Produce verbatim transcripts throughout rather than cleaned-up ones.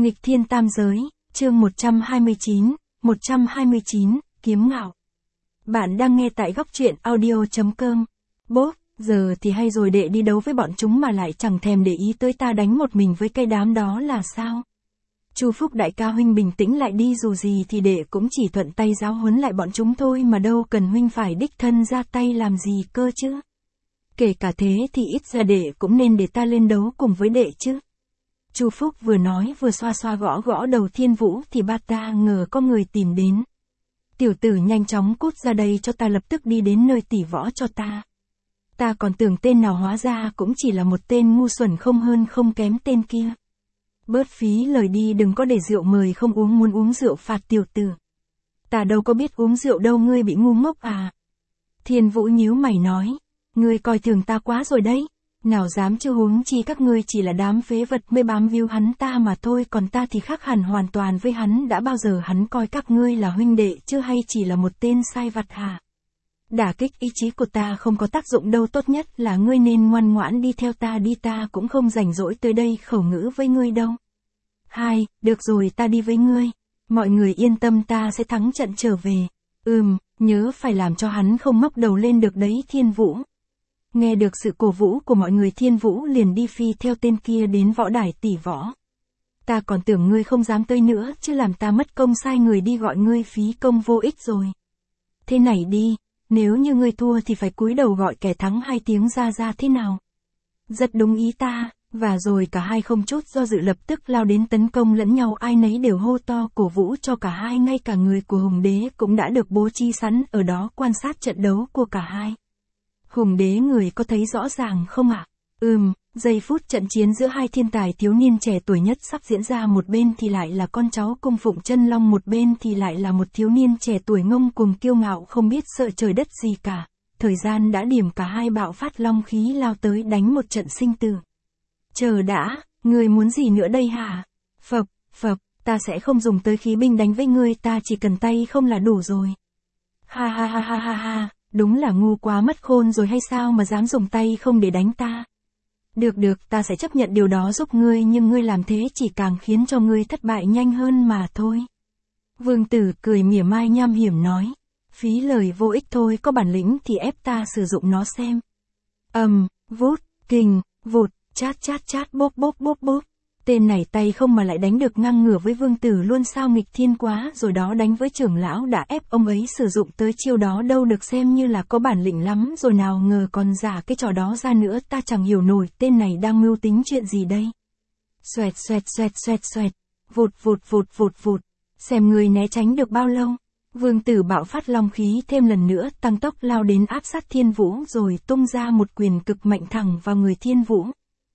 Nghịch thiên tam giới, chương một trăm hai mươi chín, một trăm hai mươi chín, kiếm ngạo. Bạn đang nghe tại góc truyện audio chấm com. Bốp, giờ thì hay rồi, đệ đi đấu với bọn chúng mà lại chẳng thèm để ý tới ta đánh một mình với cây đám đó là sao? Chu Phúc đại ca huynh bình tĩnh lại đi, dù gì thì đệ cũng chỉ thuận tay giáo huấn lại bọn chúng thôi mà đâu cần huynh phải đích thân ra tay làm gì cơ chứ. Kể cả thế thì ít ra đệ cũng nên để ta lên đấu cùng với đệ chứ. Chu Phúc vừa nói vừa xoa xoa gõ gõ đầu Thiên Vũ thì ba ta ngờ có người tìm đến. Tiểu tử nhanh chóng cút ra đây cho ta, lập tức đi đến nơi tỷ võ cho ta. Ta còn tưởng tên nào hóa ra cũng chỉ là một tên ngu xuẩn không hơn không kém tên kia. Bớt phí lời đi, đừng có để rượu mời không uống, muốn uống rượu phạt tiểu tử. Ta đâu có biết uống rượu đâu, ngươi bị ngu ngốc à? Thiên Vũ nhíu mày nói, ngươi coi thường ta quá rồi đấy. Nào dám, chứ huống chi các ngươi chỉ là đám phế vật mới bám víu hắn ta mà thôi, còn ta thì khác hẳn hoàn toàn với hắn. Đã bao giờ hắn coi các ngươi là huynh đệ chứ, hay chỉ là một tên sai vặt hả? Đả kích ý chí của ta không có tác dụng đâu, tốt nhất là ngươi nên ngoan ngoãn đi theo ta đi, ta cũng không rảnh rỗi tới đây khẩu ngữ với ngươi đâu. Hai, được rồi, ta đi với ngươi. Mọi người yên tâm, ta sẽ thắng trận trở về. Ừm, nhớ phải làm cho hắn không ngóc đầu lên được đấy. Thiên Vũ. Nghe được sự cổ vũ của mọi người, Thiên Vũ liền đi phi theo tên kia đến võ đài tỷ võ. Ta còn tưởng ngươi không dám tới nữa chứ, làm ta mất công sai người đi gọi ngươi, phí công vô ích rồi. Thế này đi, nếu như ngươi thua thì phải cúi đầu gọi kẻ thắng hai tiếng ra ra, thế nào? Rất đúng ý ta. Và rồi cả hai không chút do dự lập tức lao đến tấn công lẫn nhau, ai nấy đều hô to cổ vũ cho cả hai, ngay cả người của Hùng Đế cũng đã được bố trí sẵn ở đó quan sát trận đấu của cả hai. Hùng Đế, người có thấy rõ ràng không ạ? À? Ừm, giây phút trận chiến giữa hai thiên tài thiếu niên trẻ tuổi nhất sắp diễn ra, một bên thì lại là con cháu cung phụng chân long, một bên thì lại là một thiếu niên trẻ tuổi ngông cuồng kiêu ngạo không biết sợ trời đất gì cả. Thời gian đã điểm, cả hai bạo phát long khí lao tới đánh một trận sinh tử. Chờ đã, ngươi muốn gì nữa đây hả? Phập, phập, ta sẽ không dùng tới khí binh đánh với ngươi, ta chỉ cần tay không là đủ rồi. Ha ha ha ha ha ha, đúng là ngu quá mất khôn rồi hay sao mà dám dùng tay không để đánh ta. Được được, ta sẽ chấp nhận điều đó giúp ngươi, nhưng ngươi làm thế chỉ càng khiến cho ngươi thất bại nhanh hơn mà thôi. Vương Tử cười mỉa mai nham hiểm nói, phí lời vô ích thôi, có bản lĩnh thì ép ta sử dụng nó xem. Ầm, um, vút, kình, vụt. Chát chát chát, bốp bốp bốp bốp. Tên này tay không mà lại đánh được ngang ngửa với Vương Tử luôn sao, nghịch thiên quá rồi đó. Đánh với trưởng lão đã ép ông ấy sử dụng tới chiêu đó đâu, được xem như là có bản lĩnh lắm rồi, nào ngờ còn giả cái trò đó ra nữa. Ta chẳng hiểu nổi tên này đang mưu tính chuyện gì đây. Xoẹt xoẹt xoẹt xoẹt xoẹt, vụt vụt vụt vụt vụt. Xem người né tránh được bao lâu. Vương Tử bạo phát long khí thêm lần nữa, tăng tốc lao đến áp sát Thiên Vũ rồi tung ra một quyền cực mạnh thẳng vào người Thiên Vũ.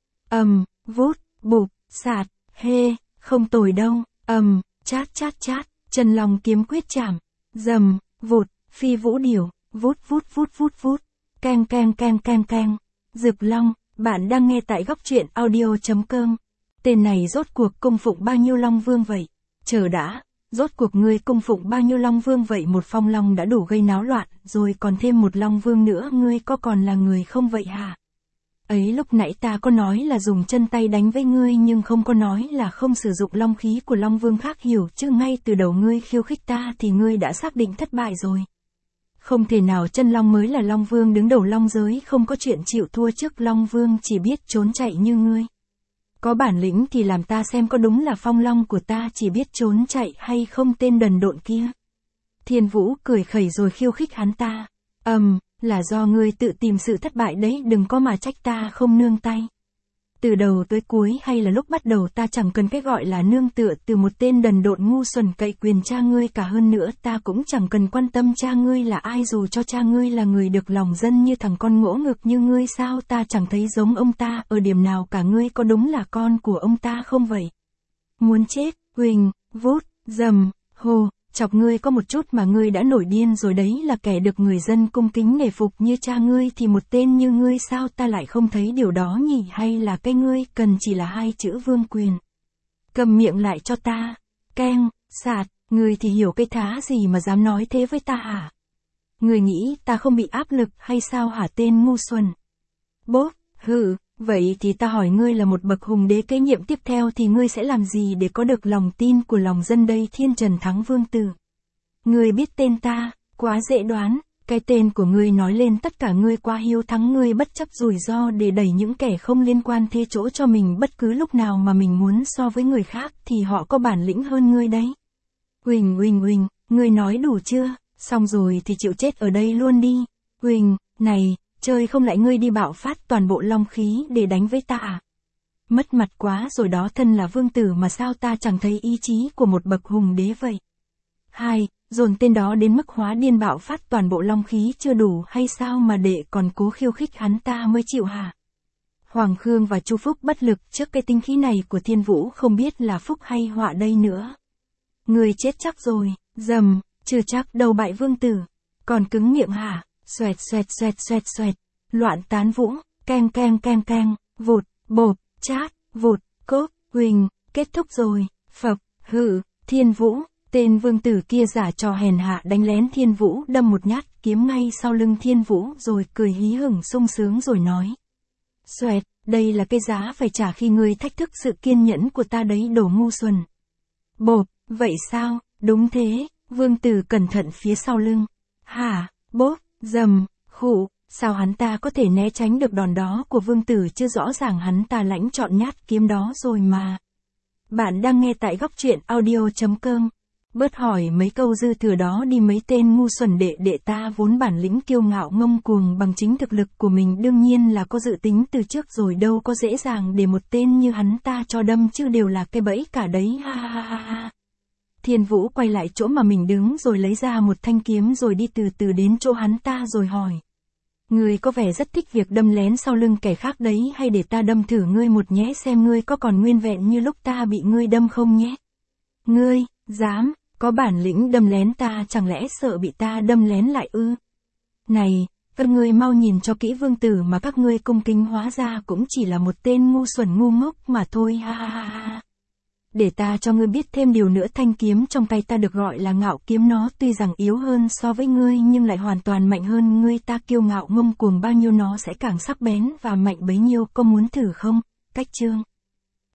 Ầm, um, vút, bụp, sạt, hê, không tồi đâu. Ầm, um, chát chát chát, chân long kiếm quyết chạm, dầm, vụt, phi vũ điểu, vút vút vút vút vút, keng keng keng keng keng. Dực Long, bạn đang nghe tại góc truyện audio chấm com. Tên này rốt cuộc cung phụng bao nhiêu long vương vậy? Chờ đã, rốt cuộc ngươi cung phụng bao nhiêu long vương vậy? Một phong long đã đủ gây náo loạn, rồi còn thêm một long vương nữa, ngươi có còn là người không vậy hả? Ấy, lúc nãy ta có nói là dùng chân tay đánh với ngươi, nhưng không có nói là không sử dụng long khí của long vương khác, hiểu chứ? Ngay từ đầu ngươi khiêu khích ta thì ngươi đã xác định thất bại rồi. Không thể nào, chân long mới là long vương đứng đầu long giới, không có chuyện chịu thua trước long vương chỉ biết trốn chạy như ngươi. Có bản lĩnh thì làm ta xem có đúng là phong long của ta chỉ biết trốn chạy hay không, tên đần độn kia. Thiên Vũ cười khẩy rồi khiêu khích hắn ta. Ầm, um, là do ngươi tự tìm sự thất bại đấy, đừng có mà trách ta không nương tay. Từ đầu tới cuối hay là lúc bắt đầu ta chẳng cần cái gọi là nương tựa từ một tên đần độn ngu xuẩn cậy quyền cha ngươi, cả hơn nữa ta cũng chẳng cần quan tâm cha ngươi là ai, dù cho cha ngươi là người được lòng dân như thằng con ngỗ ngực như ngươi. Sao ta chẳng thấy giống ông ta ở điểm nào cả, ngươi có đúng là con của ông ta không vậy? Muốn chết, huỳnh, vút, dầm, hồ. Chọc ngươi có một chút mà ngươi đã nổi điên rồi đấy, là kẻ được người dân cung kính nể phục như cha ngươi thì một tên như ngươi sao ta lại không thấy điều đó nhỉ? Hay là cái ngươi cần chỉ là hai chữ vương quyền? Cầm miệng lại cho ta. Keng, sạt, ngươi thì hiểu cái thá gì mà dám nói thế với ta hả? Ngươi nghĩ ta không bị áp lực hay sao hả tên ngu xuẩn? Bốp, hừ, Vậy thì ta hỏi ngươi là một bậc hùng đế kế nhiệm tiếp theo thì ngươi sẽ làm gì để có được lòng tin của lòng dân đây Thiên Trần Thắng Vương Tử? Ngươi biết tên ta, quá dễ đoán, cái tên của ngươi nói lên tất cả ngươi quá hiếu thắng ngươi bất chấp rủi ro để đẩy những kẻ không liên quan thế chỗ cho mình bất cứ lúc nào mà mình muốn so với người khác thì họ có bản lĩnh hơn ngươi đấy. Huỳnh huỳnh huỳnh, ngươi nói đủ chưa, xong rồi thì chịu chết ở đây luôn đi. Huỳnh, này, chơi không lại ngươi đi bạo phát toàn bộ long khí để đánh với ta à? Mất mặt quá rồi đó, thân là vương tử mà sao ta chẳng thấy ý chí của một bậc hùng đế vậy. Hai, dồn tên đó đến mức hóa điên bạo phát toàn bộ long khí chưa đủ hay sao mà đệ còn cố khiêu khích hắn ta mới chịu hả? Hoàng Khương và Chu Phúc bất lực trước cái tinh khí này của Thiên Vũ không biết là phúc hay họa đây nữa. Người chết chắc rồi, dầm, chưa chắc đâu bại vương tử. Còn cứng miệng hả? Xoẹt xoẹt xoẹt xoẹt xoẹt, loạn tán vũ, keng keng keng keng, vụt, bộp, chát, vụt, cốp, huỳnh, kết thúc rồi, phập, hự, Thiên Vũ, tên vương tử kia giả trò hèn hạ đánh lén Thiên Vũ đâm một nhát kiếm ngay sau lưng Thiên Vũ rồi cười hí hửng sung sướng rồi nói. Xoẹt, đây là cái giá phải trả khi ngươi thách thức sự kiên nhẫn của ta đấy đồ ngu xuẩn. Bộp, vậy sao, đúng thế, vương tử cẩn thận phía sau lưng. Hả, bốp. Dầm, khụ, sao hắn ta có thể né tránh được đòn đó của vương tử chứ rõ ràng hắn ta lãnh chọn nhát kiếm đó rồi mà. Bạn đang nghe tại góc truyện audio chấm com. Bớt hỏi mấy câu dư thừa đó đi mấy tên ngu xuẩn, đệ đệ ta vốn bản lĩnh kiêu ngạo ngông cuồng bằng chính thực lực của mình đương nhiên là có dự tính từ trước rồi, đâu có dễ dàng để một tên như hắn ta cho đâm chứ đều là cái bẫy cả đấy ha ha ha ha. Thiên Vũ quay lại chỗ mà mình đứng rồi lấy ra một thanh kiếm rồi đi từ từ đến chỗ hắn ta rồi hỏi. Ngươi có vẻ rất thích việc đâm lén sau lưng kẻ khác đấy, hay để ta đâm thử ngươi một nhé xem ngươi có còn nguyên vẹn như lúc ta bị ngươi đâm không nhé. Ngươi, dám, có bản lĩnh đâm lén ta chẳng lẽ sợ bị ta đâm lén lại ư? Này, các ngươi mau nhìn cho kỹ vương tử mà các ngươi cung kính hóa ra cũng chỉ là một tên ngu xuẩn ngu ngốc mà thôi ha ha ha ha. Để ta cho ngươi biết thêm điều nữa, thanh kiếm trong tay ta được gọi là ngạo kiếm, nó tuy rằng yếu hơn so với ngươi nhưng lại hoàn toàn mạnh hơn ngươi, ta kiêu ngạo ngông cuồng bao nhiêu nó sẽ càng sắc bén và mạnh bấy nhiêu, có muốn thử không? Cách chương